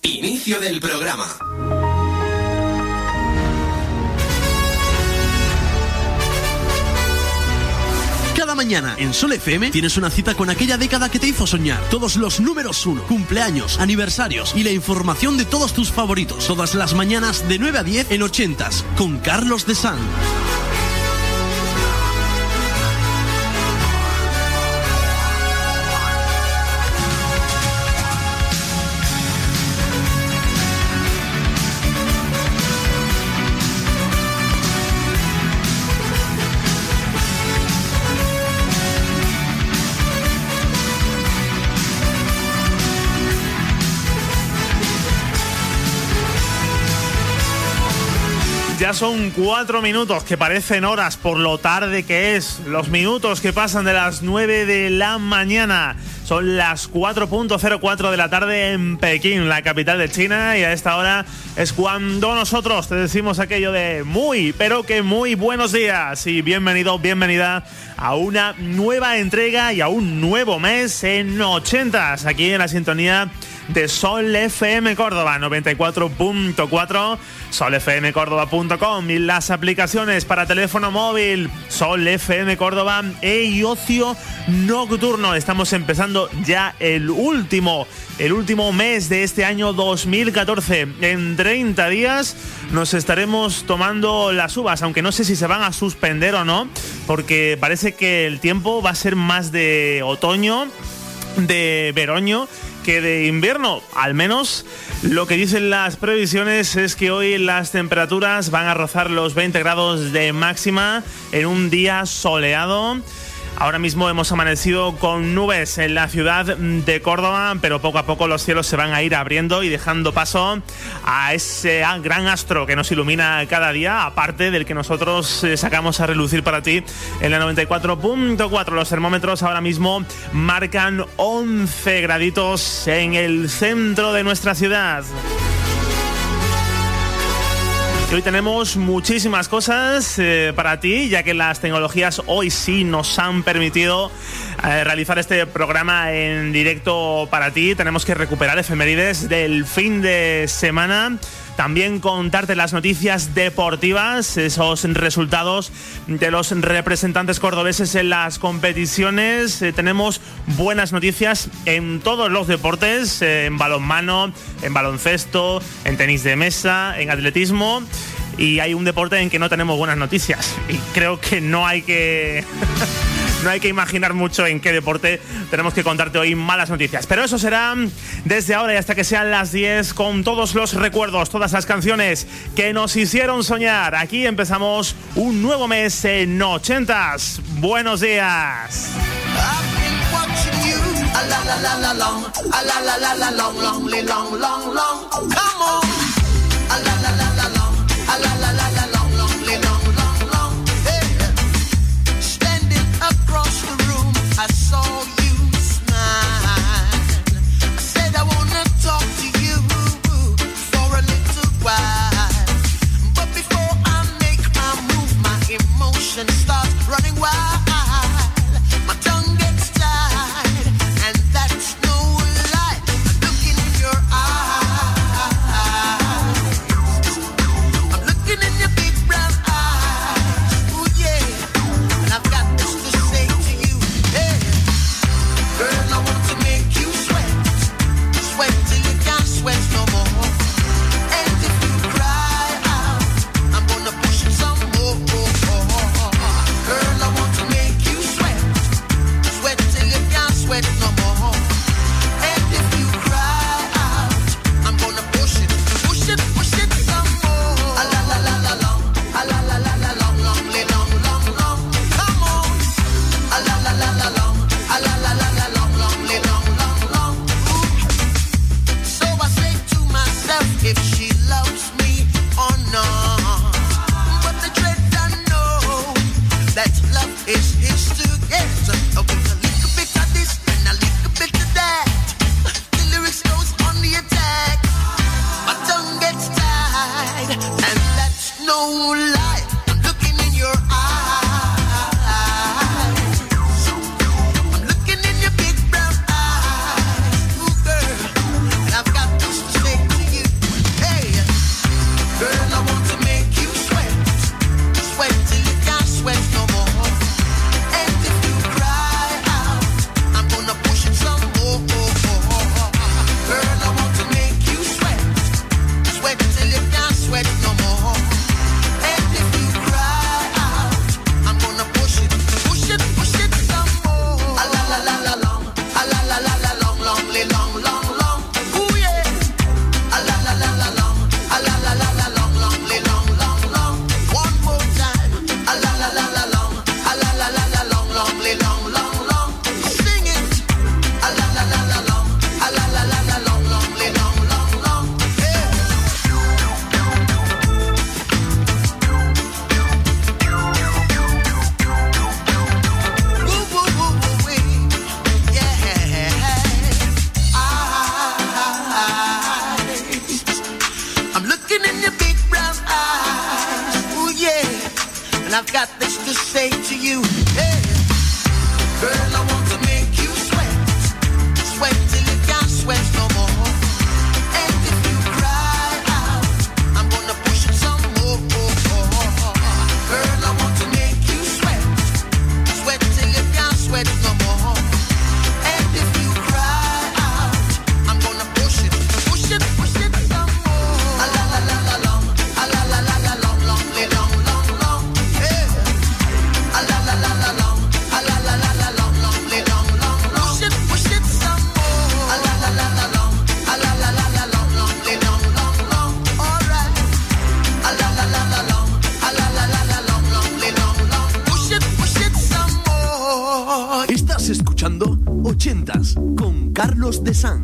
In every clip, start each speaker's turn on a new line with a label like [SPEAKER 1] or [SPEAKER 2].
[SPEAKER 1] Inicio del programa.
[SPEAKER 2] Cada mañana en Sol FM tienes una cita con aquella década que te hizo soñar. Todos los números 1, cumpleaños, aniversarios y la información de todos tus favoritos. Todas las mañanas de 9 a 10 en 80s con Carlos de San.
[SPEAKER 3] Ya son 4 minutos, que parecen horas por lo tarde que es. Los minutos que pasan de las 9 de la mañana. Son las 4:04 de la tarde en Pekín, la capital de China. Y a esta hora es cuando nosotros te decimos aquello de muy, pero que muy buenos días. Y bienvenido, bienvenida a una nueva entrega y a un nuevo mes en 80s. Aquí en la sintonía de Sol FM Córdoba 94.4, solfmcórdoba.com y las aplicaciones para teléfono móvil Sol FM Córdoba y Ocio Nocturno. Estamos empezando ya el último mes de este año 2014. En 30 días nos estaremos tomando las uvas, aunque no sé si se van a suspender o no, porque parece que el tiempo va a ser más de otoño, de veroño, que de invierno. Al menos lo que dicen las previsiones es que hoy las temperaturas van a rozar los 20 grados de máxima en un día soleado. Ahora mismo hemos amanecido con nubes en la ciudad de Córdoba, pero poco a poco los cielos se van a ir abriendo y dejando paso a ese gran astro que nos ilumina cada día, aparte del que nosotros sacamos a relucir para ti en la 94.4. Los termómetros ahora mismo marcan 11 graditos en el centro de nuestra ciudad. Hoy tenemos muchísimas cosas para ti, ya que las tecnologías hoy sí nos han permitido realizar este programa en directo para ti. Tenemos que recuperar efemérides del fin de semana. También contarte las noticias deportivas, esos resultados de los representantes cordobeses en las competiciones. Tenemos buenas noticias en todos los deportes, en balonmano, en baloncesto, en tenis de mesa, en atletismo. Y hay un deporte en que no tenemos buenas noticias. Y creo que no hay que... No hay que imaginar mucho en qué deporte tenemos que contarte hoy malas noticias. Pero eso será desde ahora y hasta que sean las 10, con todos los recuerdos, todas las canciones que nos hicieron soñar. Aquí empezamos un nuevo mes en 80s. ¡Buenos días!
[SPEAKER 4] Across the room, I saw you smile. I said I wanna talk to you for a little while. But before I make my move, my emotions start running wild. My tongue gets tied, and that's no lie. Looking in your eyes. looking in your big brown eyes. Ooh, yeah. And I've got this to say to you. Hey, girl, I want to make you sweat. Sweat till you can't sweat no more. And if you cry out, I'm gonna push it some more. Girl, I want to make you sweat. Sweat till you can't sweat no more. And if you cry out, I'm gonna push it some more. A la la la la long, a la la la la long, long, long, long, long. Hey. A la la la la long, a la la la la long, long, long, long, long. Push it some more. A la la la la long, a la la la la long, long, long, long, long. All right. A la la la la long, a la la la la long, long, long, long. Push it some more.
[SPEAKER 2] Estás escuchando 80s con Carlos de San.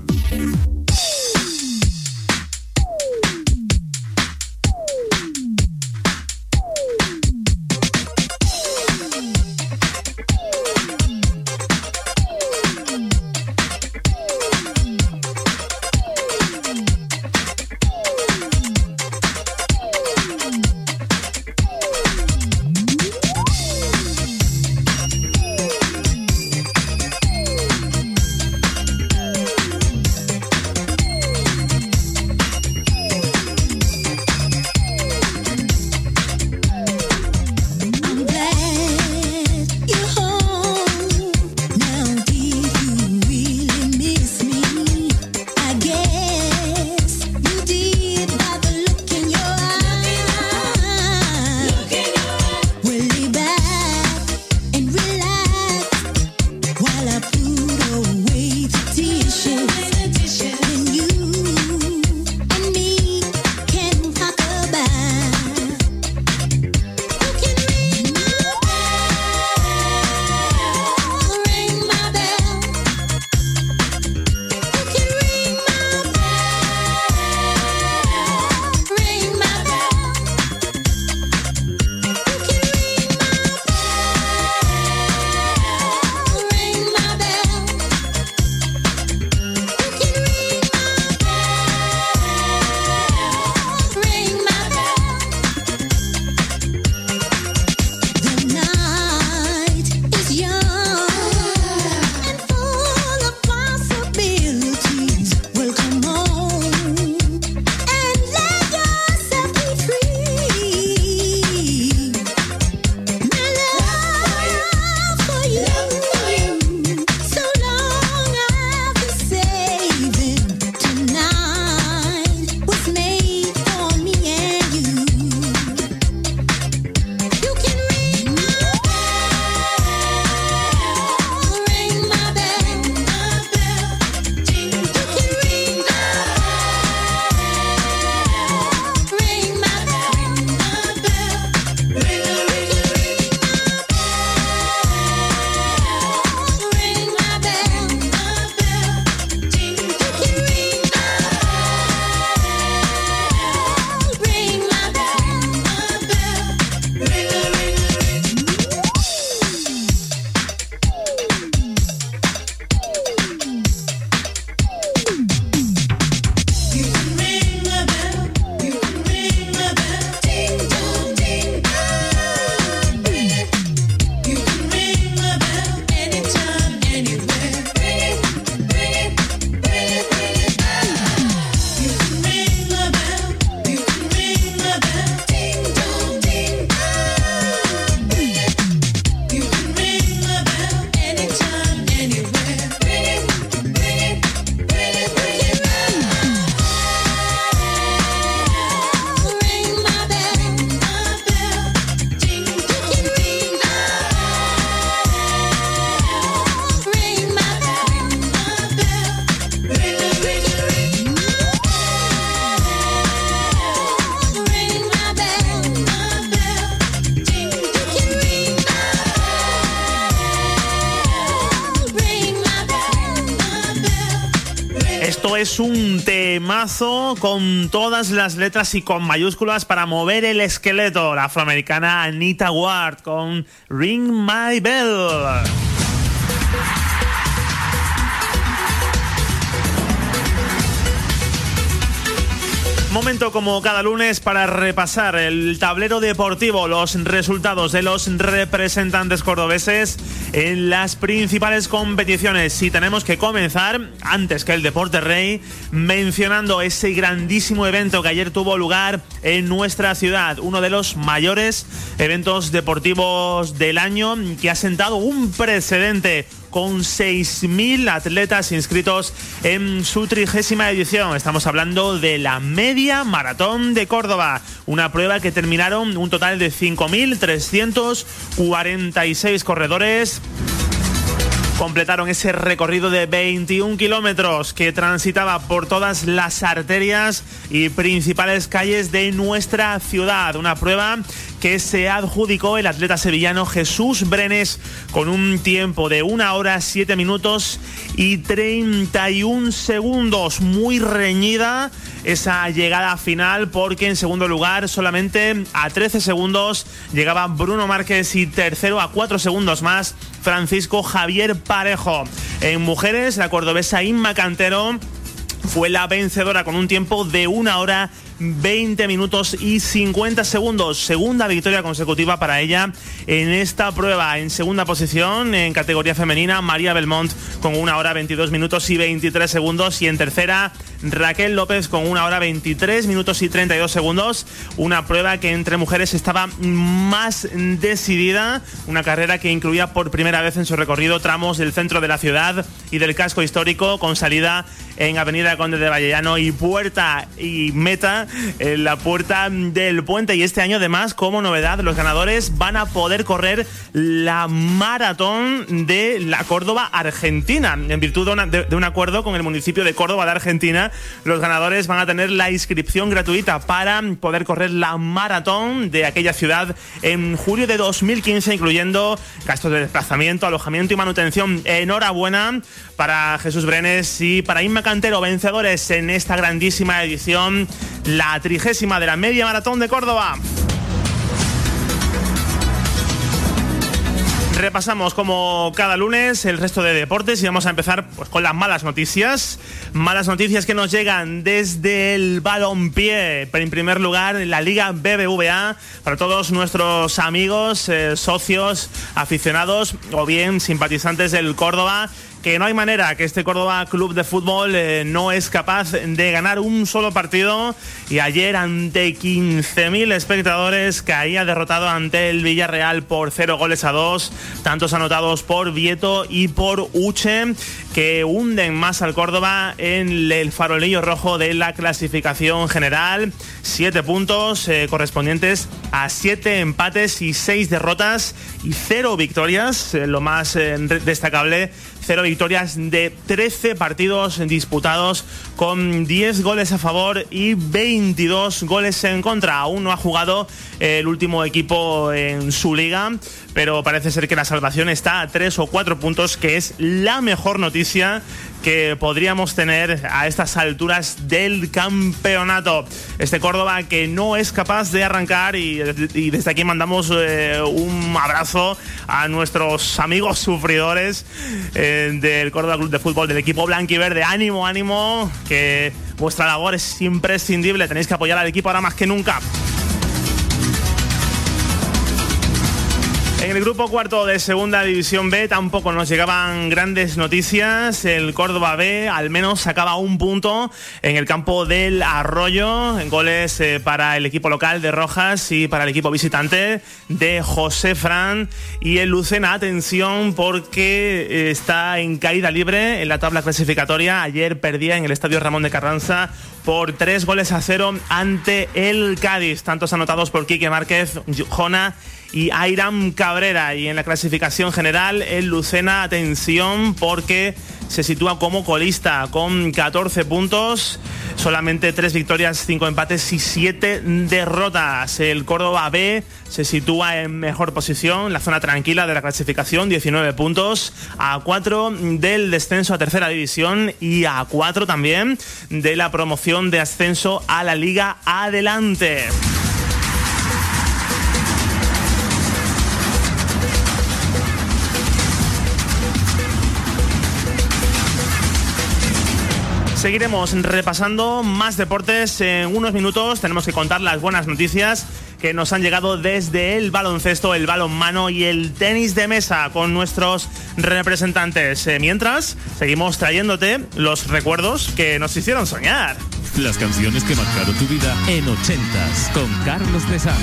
[SPEAKER 3] Es un temazo con todas las letras y con mayúsculas para mover el esqueleto. La afroamericana Anita Ward con Ring My Bell. Momento como cada lunes para repasar el tablero deportivo, los resultados de los representantes cordobeses en las principales competiciones. Y tenemos que comenzar, antes que el Deporte Rey, mencionando ese grandísimo evento que ayer tuvo lugar en nuestra ciudad, uno de los mayores eventos deportivos del año, que ha sentado un precedente con 6.000 atletas inscritos en su 30ª edición. Estamos hablando de la Media Maratón de Córdoba, una prueba que terminaron un total de 5.346 corredores. Completaron ese recorrido de 21 kilómetros que transitaba por todas las arterias y principales calles de nuestra ciudad. Una prueba que se adjudicó el atleta sevillano Jesús Brenes con un tiempo de 1 hora 7 minutos y 31 segundos. Muy reñida esa llegada final, porque en segundo lugar solamente a 13 segundos llegaba Bruno Márquez y tercero a 4 segundos más Francisco Javier Parejo. En mujeres, la cordobesa Inma Cantero fue la vencedora con un tiempo de 1 hora 20 minutos y 50 segundos. Segunda victoria consecutiva para ella en esta prueba. En segunda posición, en categoría femenina, María Belmont con 1 hora 22 minutos y 23 segundos. Y en tercera, Raquel López con 1 hora 23 minutos y 32 segundos. Una prueba que entre mujeres estaba más decidida. Una carrera que incluía por primera vez en su recorrido tramos del centro de la ciudad y del casco histórico, con salida en Avenida Conde de Vallellano y puerta y meta en la Puerta del Puente. Y este año, además, como novedad, los ganadores van a poder correr la maratón de la Córdoba Argentina. En virtud de un acuerdo con el municipio de Córdoba de Argentina, los ganadores van a tener la inscripción gratuita para poder correr la maratón de aquella ciudad en julio de 2015, incluyendo gastos de desplazamiento, alojamiento y manutención. Enhorabuena para Jesús Brenes y para Inma Cantero, vencedores en esta grandísima edición, la 30ª de la Media Maratón de Córdoba. Repasamos como cada lunes el resto de deportes y vamos a empezar pues con las malas noticias. Malas noticias que nos llegan desde el balompié. En primer lugar, la Liga BBVA, para todos nuestros amigos, socios, aficionados o bien simpatizantes del Córdoba, que no hay manera, que este Córdoba Club de Fútbol no es capaz de ganar un solo partido, y ayer ante 15.000 espectadores caía derrotado ante el Villarreal por 0-2, tantos anotados por Vieto y por Uche, que hunden más al Córdoba en el farolillo rojo de la clasificación general. 7 puntos correspondientes a 7 empates y 6 derrotas y 0 victorias, lo más destacable, 0 victorias de 13 partidos disputados, con 10 goles a favor y 22 goles en contra. Aún no ha jugado el último equipo en su liga, pero parece ser que la salvación está a 3 o 4 puntos, que es la mejor noticia que podríamos tener a estas alturas del campeonato. Este Córdoba que no es capaz de arrancar, y desde aquí mandamos un abrazo a nuestros amigos sufridores del Córdoba Club de Fútbol, del equipo blanquiverde. Ánimo, ánimo, que vuestra labor es imprescindible, tenéis que apoyar al equipo ahora más que nunca. En el grupo cuarto de Segunda División B tampoco nos llegaban grandes noticias. El Córdoba B al menos sacaba un punto en el campo del Arroyo, en goles para el equipo local de Rojas y para el equipo visitante de José Fran. Y el Lucena, atención, porque está en caída libre en la tabla clasificatoria. Ayer perdía en el Estadio Ramón de Carranza por 3-0 ante el Cádiz. Tantos anotados por Quique Márquez, Jona y Airam Cabrera. Y en la clasificación general, el Lucena, atención, porque se sitúa como colista con 14 puntos, solamente 3 victorias, 5 empates y 7 derrotas. El Córdoba B se sitúa en mejor posición, la zona tranquila de la clasificación, 19 puntos, a 4 del descenso a tercera división y a 4 también de la promoción de ascenso a la Liga Adelante. Seguiremos repasando más deportes. En unos minutos tenemos que contar las buenas noticias que nos han llegado desde el baloncesto, el balonmano y el tenis de mesa con nuestros representantes. Mientras, seguimos trayéndote los recuerdos que nos hicieron soñar.
[SPEAKER 1] Las canciones que marcaron tu vida en 80s con Carlos Pesán.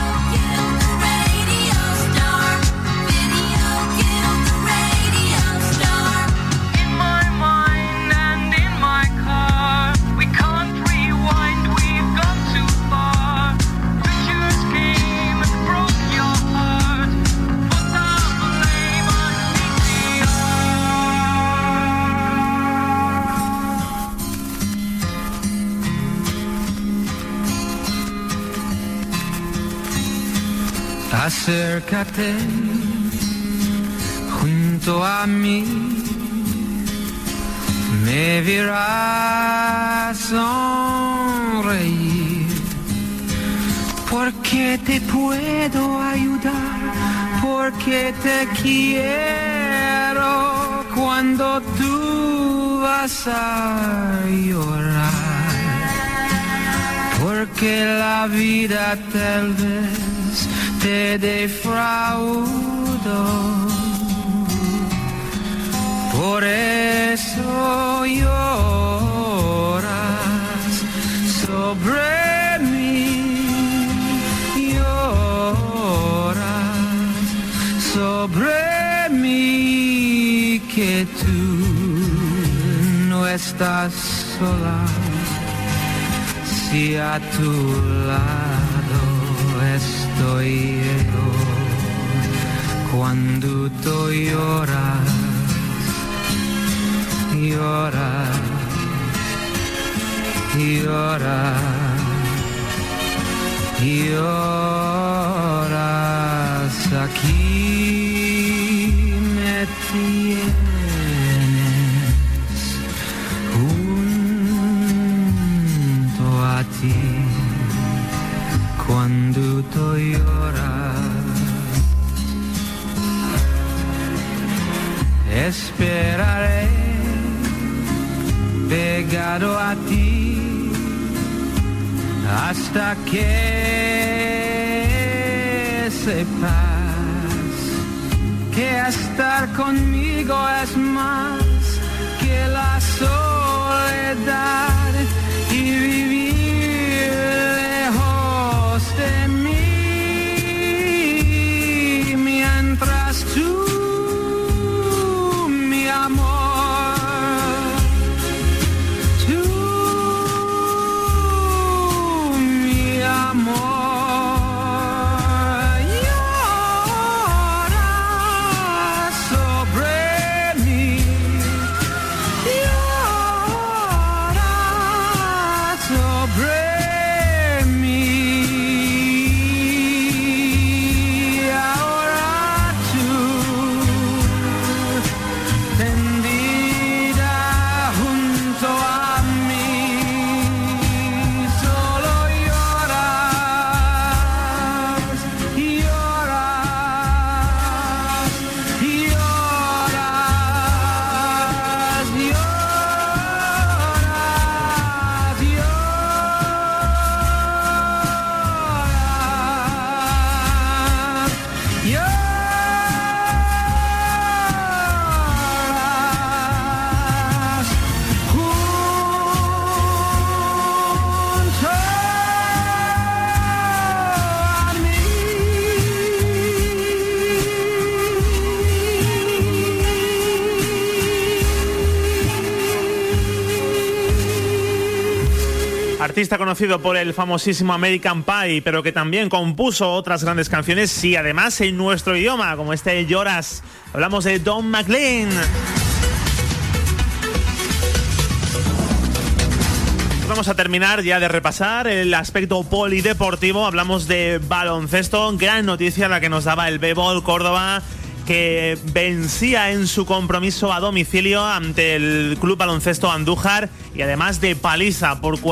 [SPEAKER 5] Acércate junto a mí, me verás sonreír, porque te puedo ayudar, porque te quiero cuando tú vas a llorar, porque la vida tal vez te defraudo, por eso lloras sobre mí, lloras sobre mí, que tú no estás sola, si a tu lado estoy yo. Cuando tú lloras, lloras, lloras, lloras, aquí me tienes junto a ti. Cuando tú lloras, esperaré pegado a ti hasta que sepas que estar conmigo es más que la soledad y vivir lejos de mí, mientras tú, mi amor, tú, mi amor, lloras sobre mí, lloras sobre mí. Ahora tú, tendida junto a mí, solo lloras, lloras, lloras, lloras, lloras, lloras.
[SPEAKER 3] Artista conocido por el famosísimo American Pie, pero que también compuso otras grandes canciones y además en nuestro idioma, como este Lloras. Hablamos de Don McLean. Vamos a terminar ya de repasar el aspecto polideportivo. Hablamos de baloncesto. Gran noticia la que nos daba el B-Ball Córdoba, que vencía en su compromiso a domicilio ante el Club Baloncesto Andújar y además de paliza por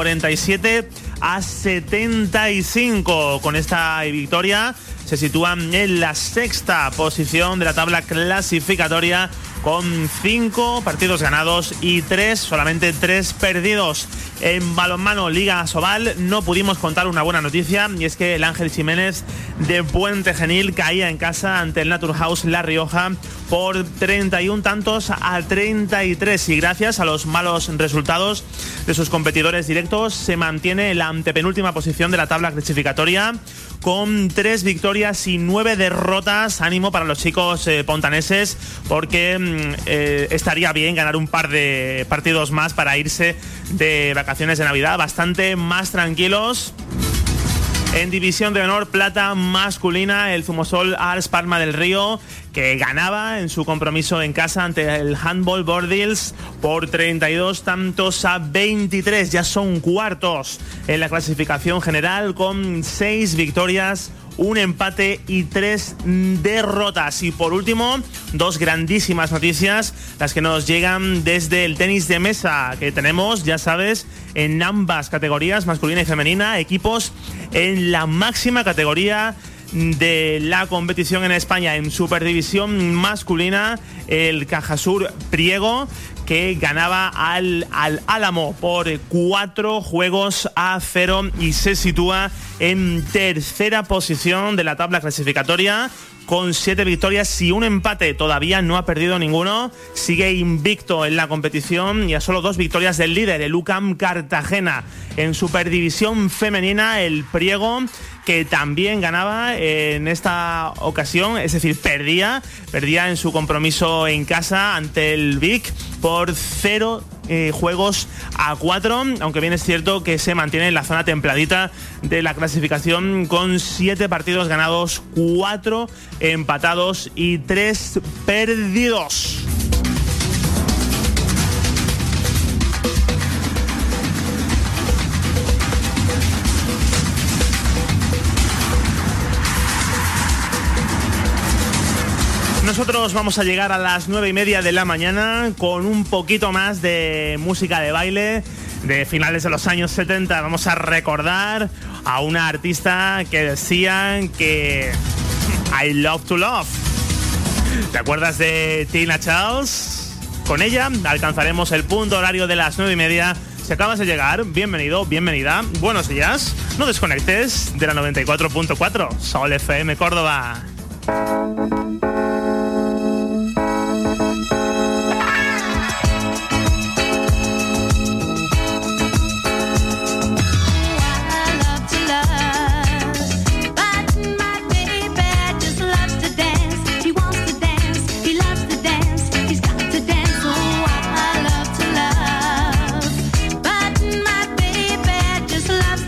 [SPEAKER 3] 47-75. Con esta victoria se sitúan en la sexta posición de la tabla clasificatoria con 5 partidos ganados y solamente 3 perdidos. En balonmano Liga Asobal no pudimos contar una buena noticia, y es que el Ángel Jiménez de Puente Genil caía en casa ante el Naturhaus La Rioja por 31-33, y gracias a los malos resultados de sus competidores directos se mantiene en la antepenúltima posición de la tabla clasificatoria con 3 victorias y 9 derrotas. Ánimo para los chicos pontaneses, porque estaría bien ganar un par de partidos más para irse de vacaciones de Navidad bastante más tranquilos. En División de Honor Plata masculina, el Zumosol Ars Palma del Río, que ganaba en su compromiso en casa ante el Handball Bordils por 32-23. Ya son cuartos en la clasificación general con 6 victorias, 1 empate y 3 derrotas. Y por último, 2 grandísimas noticias, las que nos llegan desde el tenis de mesa, que tenemos, ya sabes, en ambas categorías, masculina y femenina, equipos en la máxima categoría de la competición en España. En Superdivisión masculina, el Cajasur Priego, que ganaba al Álamo por 4-0 y se sitúa en tercera posición de la tabla clasificatoria con 7 victorias y 1 empate. Todavía no ha perdido ninguno, sigue invicto en la competición y a solo 2 victorias del líder, el UCAM Cartagena. En Superdivisión femenina, el Priego, que también ganaba en esta ocasión, es decir, perdía en su compromiso en casa ante el Vic por 0-4, aunque bien es cierto que se mantiene en la zona templadita de la clasificación con 7 partidos ganados, 4 empatados y 3 perdidos. Nosotros vamos a llegar a las 9:30 de la mañana con un poquito más de música de baile de finales de los años 70. Vamos a recordar a una artista que decían que I love to love. ¿Te acuerdas de Tina Charles? Con ella alcanzaremos el punto horario de las 9:30. Si acabas de llegar, bienvenido, bienvenida, buenos días. No desconectes de la 94.4 Sol FM Córdoba.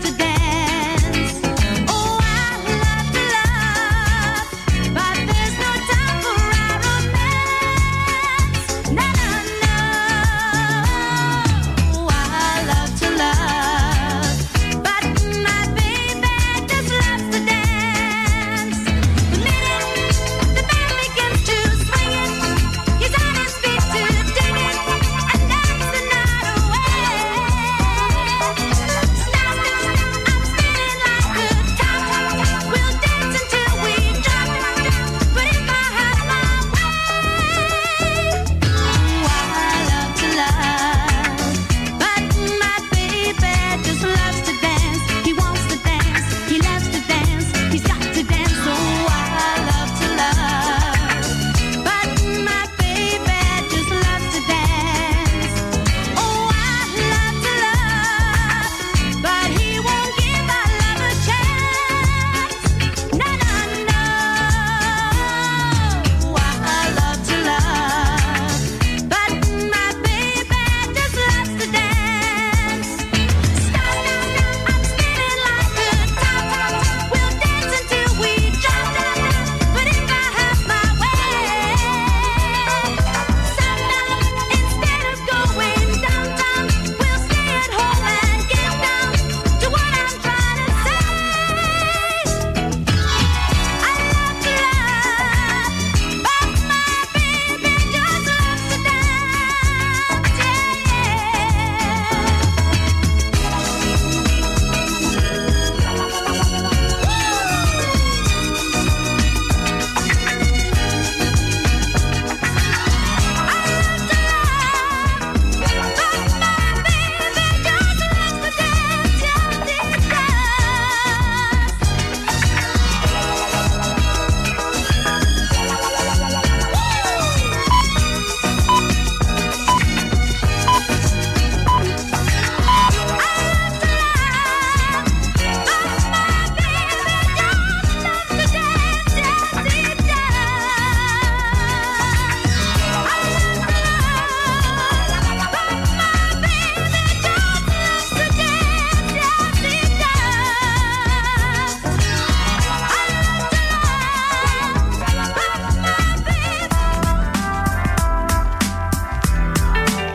[SPEAKER 6] There's no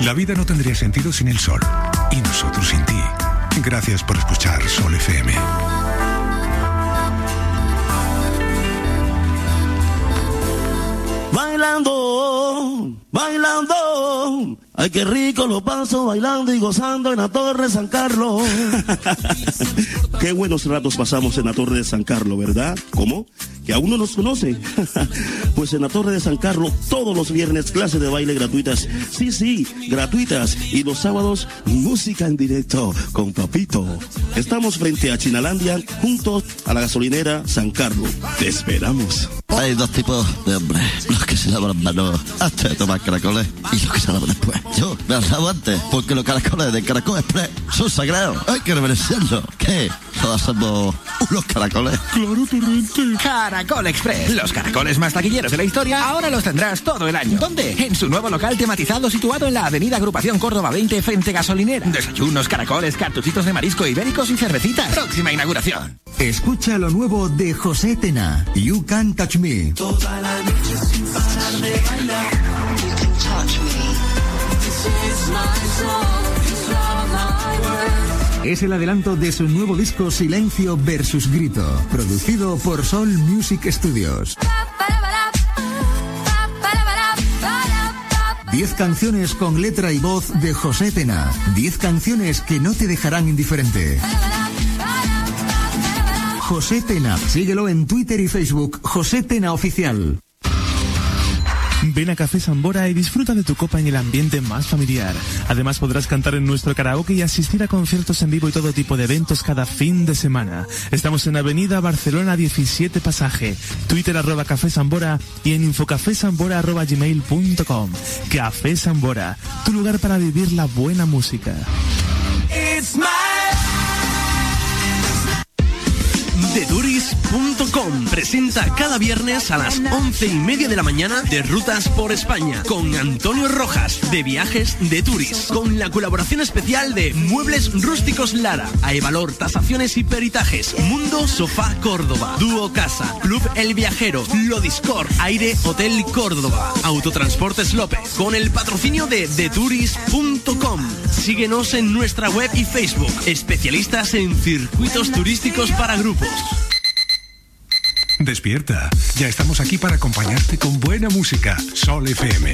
[SPEAKER 6] La vida no tendría sentido sin el sol. Y nosotros sin ti. Gracias por escuchar Sol FM.
[SPEAKER 7] Bailando, bailando, ay qué rico lo paso bailando y gozando en la Torre de San Carlos. Qué buenos ratos pasamos en la Torre de San Carlos, ¿verdad? ¿Cómo? ¿Que aún no nos conoce? Pues en la Torre de San Carlos todos los viernes clases de baile gratuitas. Sí, gratuitas. Y los sábados música en directo con Papito. Estamos frente a Chinalandia, juntos a la gasolinera San Carlos. Te esperamos.
[SPEAKER 8] Hay dos tipos de hombres, los que se lavan las manos antes de tomar caracoles y los que se lavan después. Yo me las lavo antes, porque los caracoles de Caracol Express son sagrados. Hay que reverenciarlos. ¿Qué? ¿Todos somos unos caracoles?
[SPEAKER 9] Claro, Torrente. Caracol Express, los caracoles más taquilleros de la historia, ahora los tendrás todo el año. ¿Dónde? En su nuevo local tematizado situado en la avenida Agrupación Córdoba 20 frente gasolinera. Desayunos, caracoles, cartuchitos de marisco ibéricos y cervecitas. Próxima inauguración.
[SPEAKER 10] Escucha lo nuevo de José Tena, You Can Touch Me.
[SPEAKER 4] Toda la noche sin parar de bailar. You can touch me. This is my song. These are my words.
[SPEAKER 10] Es el adelanto de su nuevo disco Silencio versus Grito, producido por Soul Music Studios. 10 canciones con letra y voz de José Tena. 10 canciones que no te dejarán indiferente. José Tena. Síguelo en Twitter y Facebook. José Tena Oficial.
[SPEAKER 11] Ven a Café Sambora y disfruta de tu copa en el ambiente más familiar. Además podrás cantar en nuestro karaoke y asistir a conciertos en vivo y todo tipo de eventos cada fin de semana. Estamos en Avenida Barcelona 17 Pasaje, Twitter @Café Sambora y en infocafesambora@gmail.com. Café Sambora, tu lugar para vivir la buena música.
[SPEAKER 2] TheTourist.com presenta cada viernes a las 11:30 de la mañana de Rutas por España con Antonio Rojas de Viajes de Tourist, con la colaboración especial de Muebles Rústicos Lara, Aevalor Tasaciones y Peritajes, Mundo Sofá Córdoba, Dúo Casa, Club El Viajero, Lodiscor, Aire Hotel Córdoba, Autotransportes López, con el patrocinio de TheTourist.com. Síguenos en nuestra web y Facebook, especialistas en circuitos turísticos para grupos.
[SPEAKER 6] Despierta, ya estamos aquí para acompañarte con buena música. Sol FM.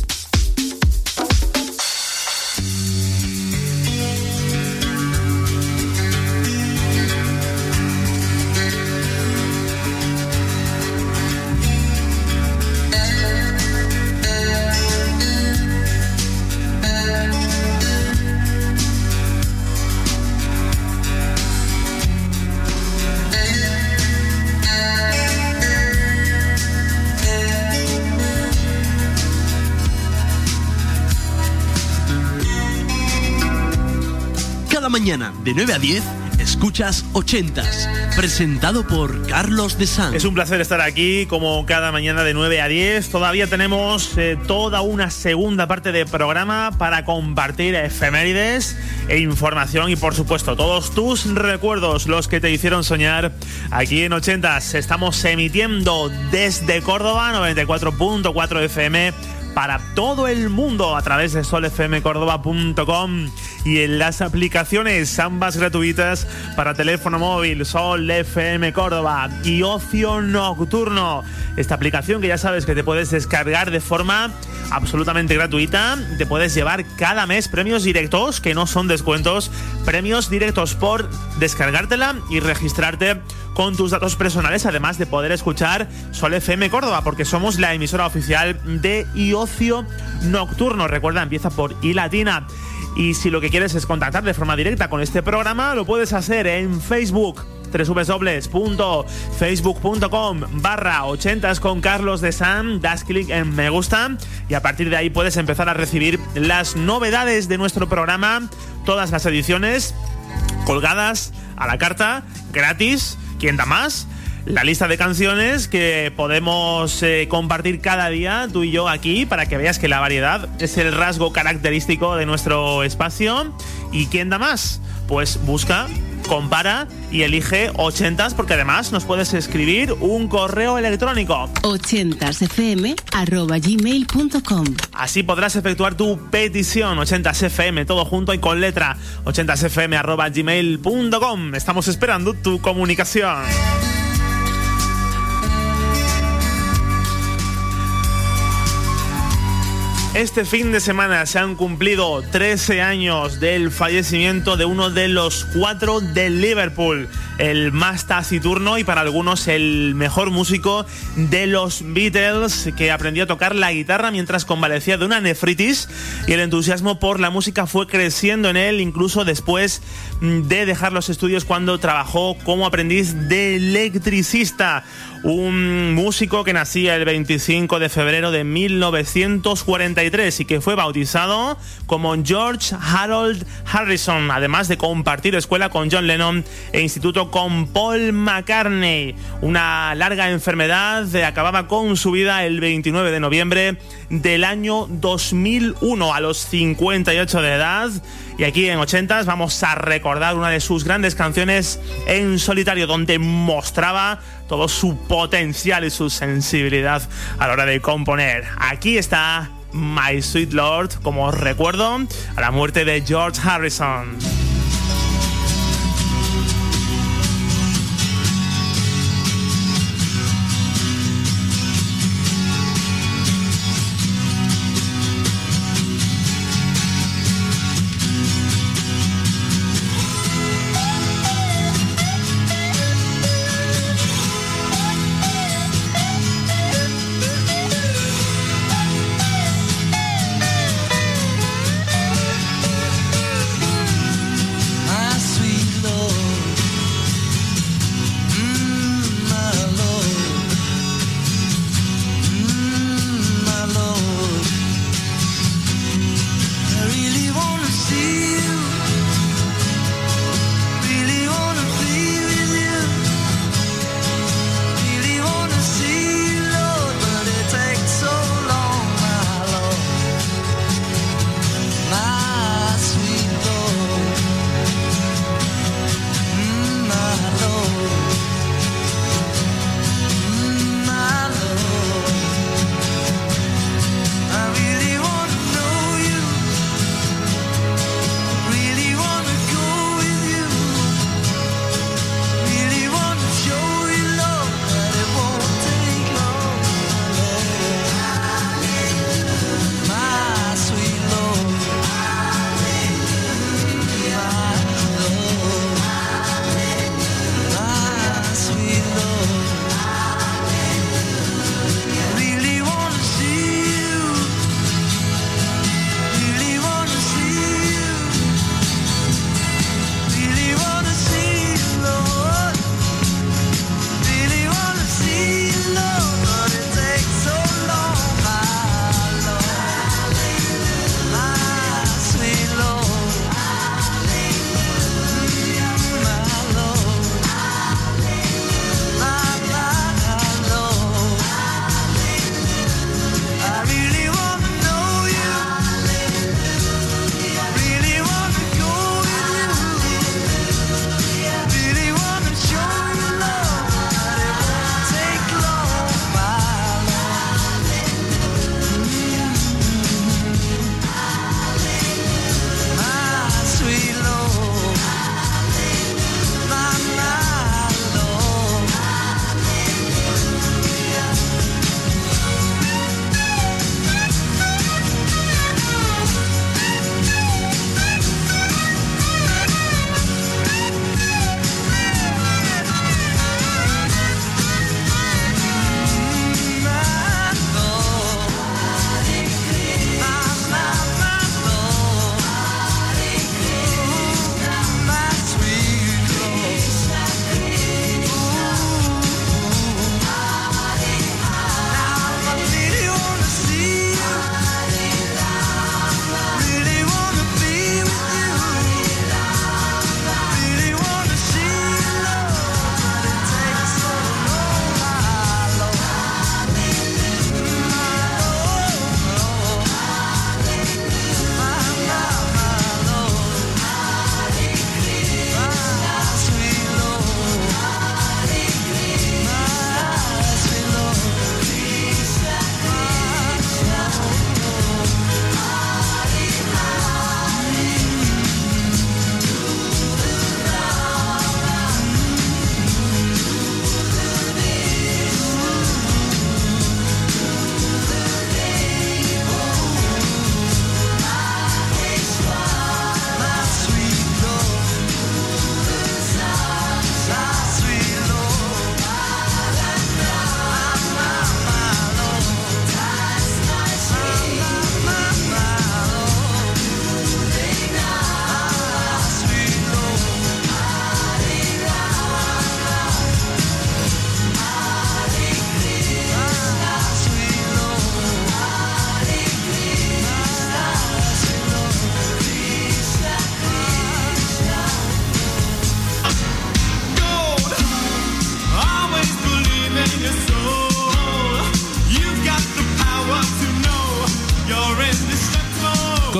[SPEAKER 2] Mañana de 9 a 10 escuchas 80s, presentado por Carlos de Sanz.
[SPEAKER 3] Es un placer estar aquí como cada mañana de 9 a 10. Todavía tenemos toda una segunda parte de programa para compartir efemérides e información y por supuesto todos tus recuerdos, los que te hicieron soñar aquí en 80s. Estamos emitiendo desde Córdoba 94.4 FM para todo el mundo a través de solfmcórdoba.com y en las aplicaciones ambas gratuitas para teléfono móvil, Sol FM Córdoba y Ocio Nocturno. Esta aplicación que ya sabes que te puedes descargar de forma absolutamente gratuita. Te puedes llevar cada mes premios directos, que no son descuentos, premios directos por descargártela y registrarte con tus datos personales, además de poder escuchar Sol FM Córdoba, porque somos la emisora oficial de Ocio Nocturno. Recuerda, empieza por I latina. Y si lo que quieres es contactar de forma directa con este programa, lo puedes hacer en Facebook, www.facebook.com/80s con Carlos de San. Das clic en me gusta y a partir de ahí puedes empezar a recibir las novedades de nuestro programa, todas las ediciones colgadas a la carta, gratis. ¿Quién da más? La lista de canciones que podemos compartir cada día, tú y yo aquí, para que veas que la variedad es el rasgo característico de nuestro espacio. ¿Y quién da más? Pues busca compara y elige 80s, porque además nos puedes escribir un correo electrónico.
[SPEAKER 12] 80sfm@gmail.com.
[SPEAKER 3] Así podrás efectuar tu petición. 80sfm, todo junto y con letra. 80sfm@gmail.com. Estamos esperando tu comunicación. Este fin de semana se han cumplido 13 años del fallecimiento de uno de los 4 de Liverpool, el más taciturno y para algunos el mejor músico de los Beatles, que aprendió a tocar la guitarra mientras convalecía de una nefritis, y el entusiasmo por la música fue creciendo en él incluso después de dejar los estudios, cuando trabajó como aprendiz de electricista. Un músico que nacía el 25 de febrero de 1943 y que fue bautizado como George Harold Harrison, además de compartir escuela con John Lennon e instituto con Paul McCartney. Una larga enfermedad acababa con su vida el 29 de noviembre del año 2001 a los 58 de edad. Y aquí en 80s vamos a recordar una de sus grandes canciones en solitario, donde mostraba todo su potencial y su sensibilidad a la hora de componer. Aquí está My Sweet Lord como recuerdo a la muerte de George Harrison.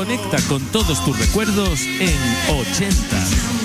[SPEAKER 1] Conecta con todos tus recuerdos en 80.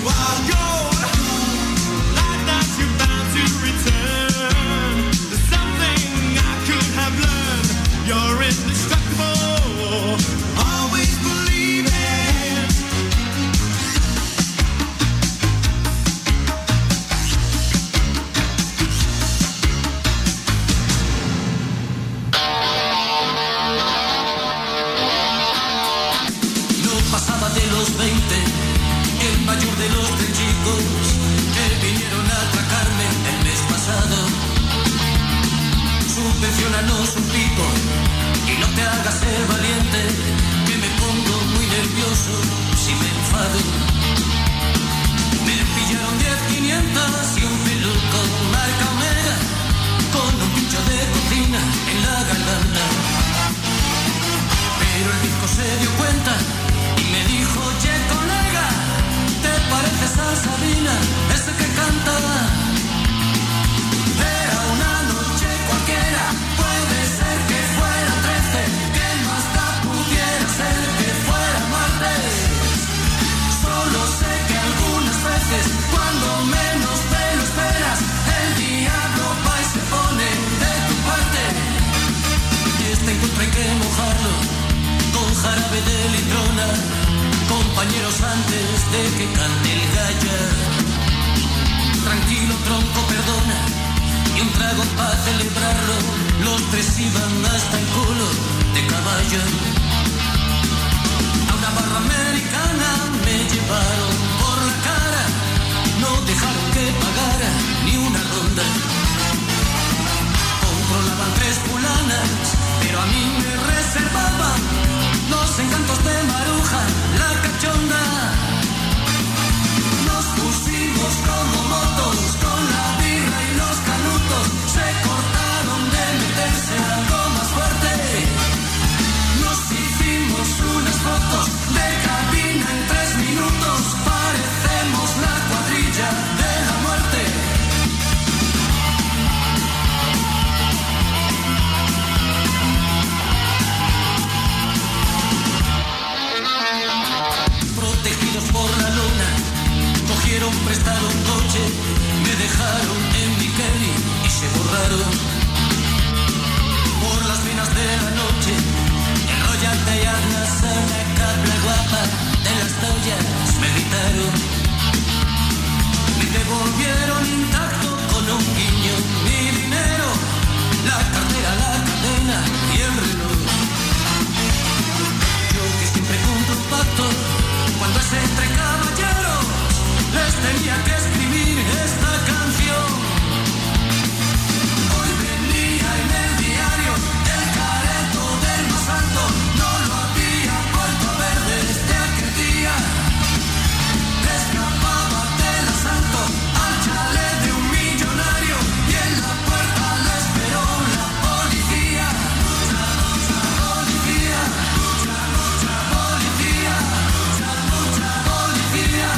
[SPEAKER 12] Subvenciónanos un pico y no te hagas el valiente, que me pongo muy nervioso si me enfado. Me pillaron 10.500 y un peluco marca Omega, con un pincho de cocina en la garganta. Pero el disco se dio cuenta y me dijo: oye colega, ¿te pareces a Sabina, ese que canta? Era una noche cualquiera, puede ser que fuera 13, que más da pudiera ser que fuera martes. Solo sé que algunas veces, cuando menos te lo esperas, el diablo va y se pone de tu parte. Y este encuentro hay que mojarlo con jarabe de litrona, compañeros, antes de que cante el gallo. Tranquilo tronco, perdona, y un trago para celebrarlo. Los tres iban hasta el culo de caballo. A una barra americana me llevaron por la cara, no dejaron que pagara ni una ronda. Controlaban 3 fulanas, pero a mí me reservaban los encantos de Maruja, la cachonda. Nos pusimos como motos con la birra y los canutos, se cortaron de meterse algo más fuerte. Nos hicimos unas fotos de cabina en 3 minutos, parecemos la cuadrilla de la muerte. Protegidos por la luna, cogieron prestado un coche, me dejaron en mi Kelly y se borraron. Por las venas de la noche, enróllate y hazlas a la cabla guapa de las toallas, me gritaron. Me devolvieron intacto con un guiño mi dinero, la cartera, la cadena y el reloj. Yo que siempre cumplo un pacto, cuando es entre caballeros, les tenía que escribir esta canción. Hoy venía en el diario el careto del más alto, no lo había vuelto a ver desde aquel día. Escapaba del asalto al chalet de un millonario y en la puerta le esperó la policía. Policía, policía, policía.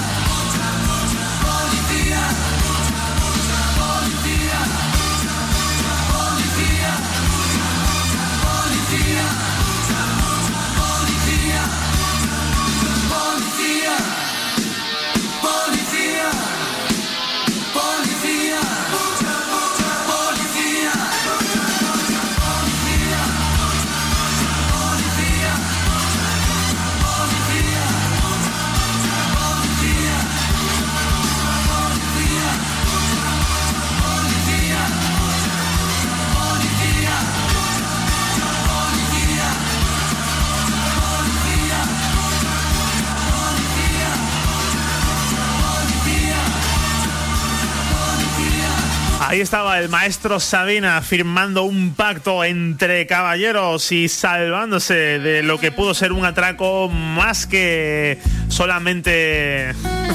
[SPEAKER 3] Ahí estaba el maestro Sabina firmando un pacto entre caballeros y salvándose de lo que pudo ser un atraco más que solamente...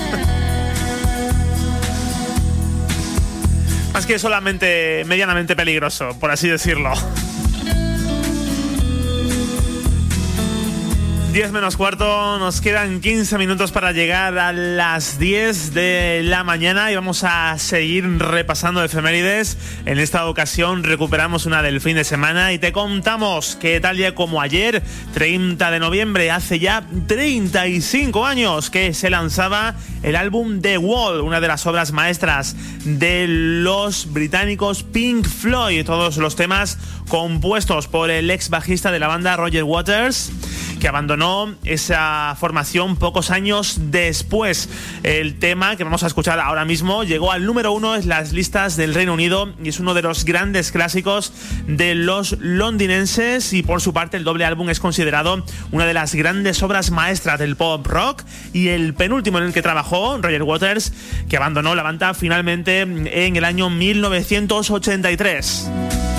[SPEAKER 3] más que solamente medianamente peligroso, por así decirlo. 10 menos cuarto, nos quedan 15 minutos para llegar a las 10 de la mañana y vamos a seguir repasando efemérides. En esta ocasión recuperamos una del fin de semana y te contamos que tal día como ayer, 30 de noviembre, hace ya 35 años que se lanzaba el álbum The Wall, una de las obras maestras de los británicos Pink Floyd, todos los temas compuestos por el ex bajista de la banda Roger Waters, que abandonó esa formación pocos años después. El tema que vamos a escuchar ahora mismo llegó al número 1 en las listas del Reino Unido y es uno de los grandes clásicos de los londinenses, y por su parte el doble álbum es considerado una de las grandes obras maestras del pop rock y el penúltimo en el que trabajó Roger Waters, que abandonó la banda finalmente en el año 1983.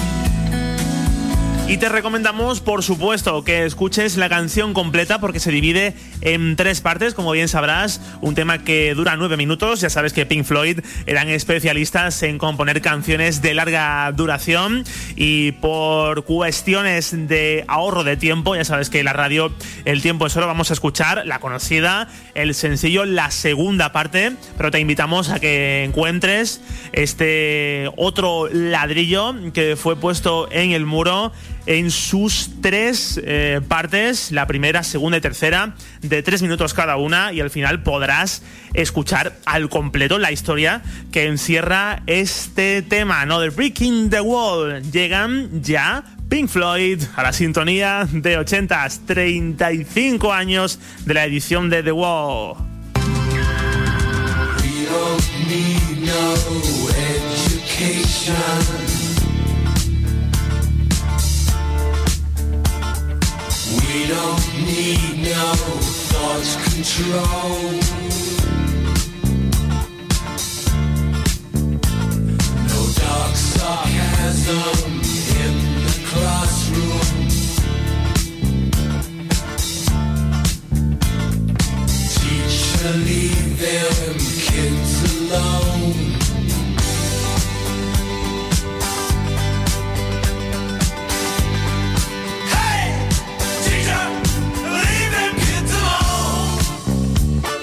[SPEAKER 3] Y te recomendamos, por supuesto, que escuches la canción completa porque se divide en 3 partes, como bien sabrás. Un tema que dura 9 minutos. Ya sabes que Pink Floyd eran especialistas en componer canciones de larga duración y por cuestiones de ahorro de tiempo, ya sabes que en la radio el tiempo es oro, vamos a escuchar la conocida, el sencillo, la segunda parte, pero te invitamos a que encuentres este otro ladrillo que fue puesto en el muro en sus 3 partes, la primera, segunda y tercera, de 3 minutos cada una, y al final podrás escuchar al completo la historia que encierra este tema, ¿no? The Breaking the Wall. Llegan ya Pink Floyd a la sintonía de 80s, 35 años de la edición de The Wall.
[SPEAKER 12] We don't need no education. We don't need no thought control. No dark sarcasm in the classroom. Teacher, leave them kids alone. Leave them kids alone.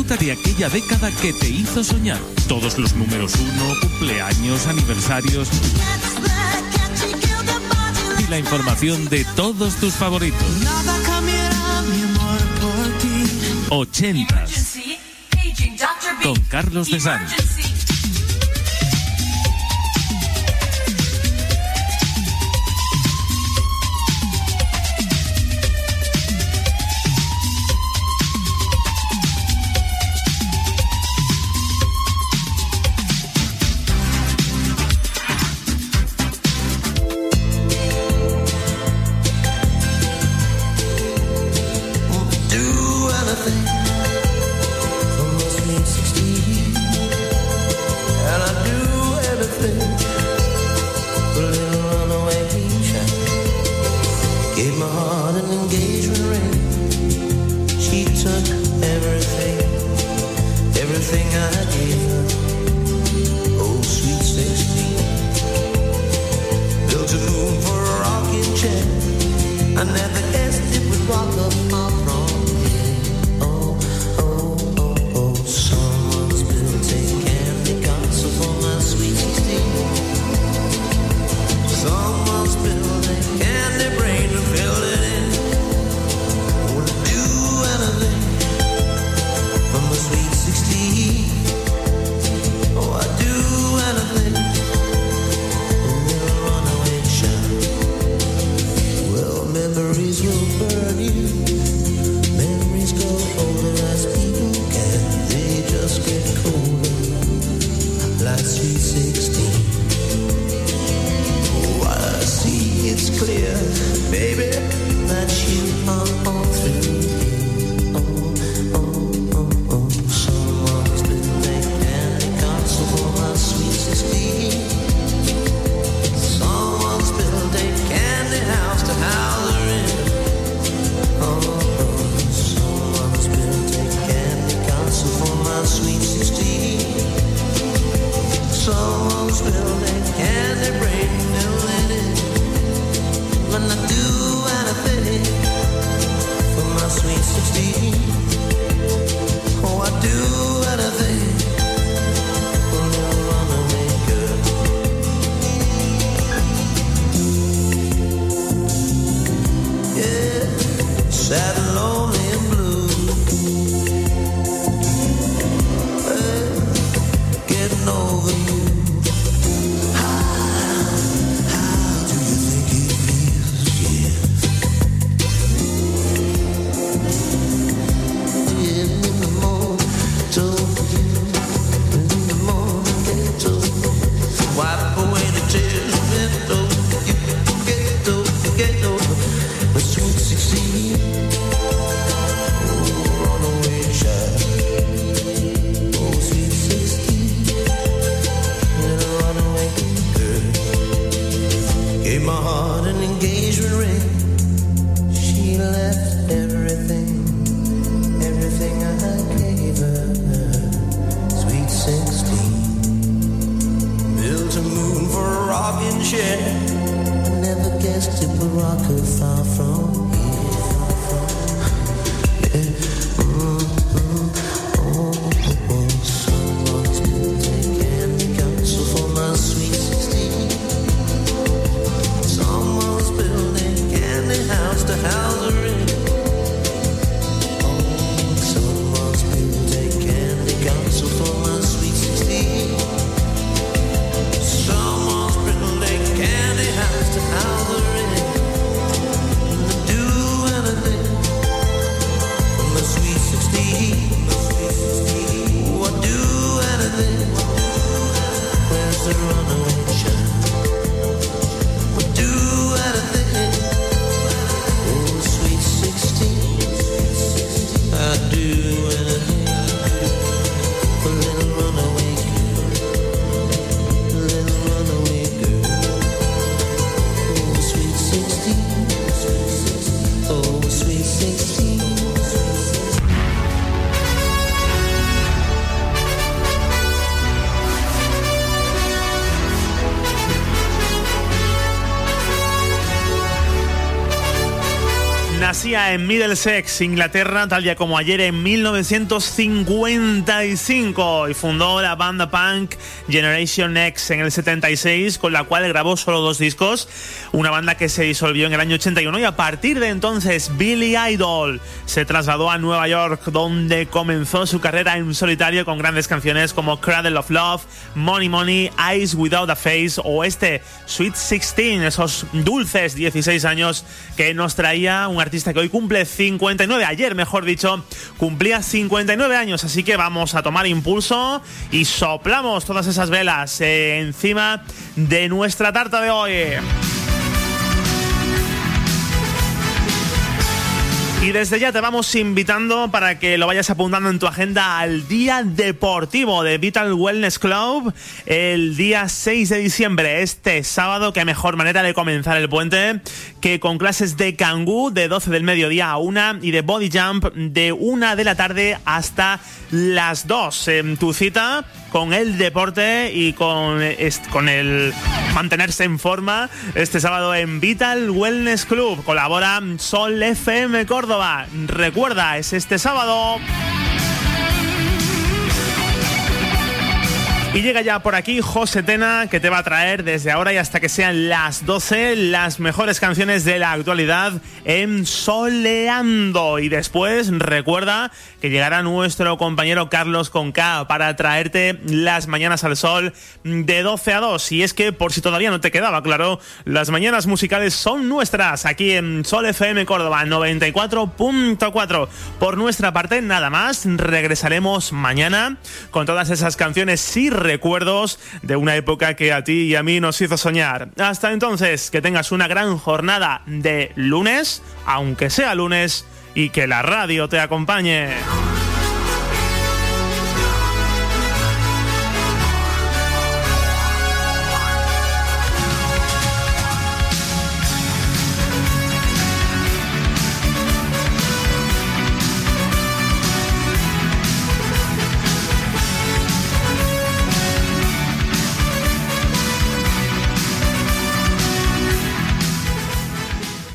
[SPEAKER 1] Disfruta de aquella década que te hizo soñar. Todos los números 1, cumpleaños, aniversarios y la información de todos tus favoritos. 80s con Carlos de Sán.
[SPEAKER 12] Do
[SPEAKER 3] Nacía en Middlesex, Inglaterra, tal día como ayer en 1955 y fundó la banda punk Generation X en el 76, con la cual grabó solo 2 discos, una banda que se disolvió en el año 81 y a partir de entonces Billy Idol se trasladó a Nueva York, donde comenzó su carrera en solitario con grandes canciones como Cradle of Love, Money Money, Eyes Without a Face o este Sweet 16, esos dulces 16 años que nos traía un artista que hoy cumple 59, ayer mejor dicho, cumplía 59 años, así que vamos a tomar impulso y soplamos todas esas velas encima de nuestra tarta de hoy. Y desde ya te vamos invitando para que lo vayas apuntando en tu agenda al Día Deportivo de Vital Wellness Club el día 6 de diciembre, este sábado. Qué mejor manera de comenzar el puente que con clases de Kangoo de 12 del mediodía a 1 y de Body Jump de 1 de la tarde hasta las 2. Tu cita con el deporte y con el mantenerse en forma este sábado en Vital Wellness Club. Colabora Sol FM Córdoba. Recuerda, es este sábado. Y llega ya por aquí José Tena, que te va a traer desde ahora y hasta que sean las 12 las mejores canciones de la actualidad en Soleando. Y después recuerda que llegará nuestro compañero Carlos con K para traerte las mañanas al sol de 12 a 2. Y es que, por si todavía no te quedaba claro, las mañanas musicales son nuestras aquí en Sol FM Córdoba 94.4. Por nuestra parte, nada más. Regresaremos mañana con todas esas canciones y recuerdos de una época que a ti y a mí nos hizo soñar. Hasta entonces, que tengas una gran jornada de lunes, aunque sea lunes, y que la radio te acompañe.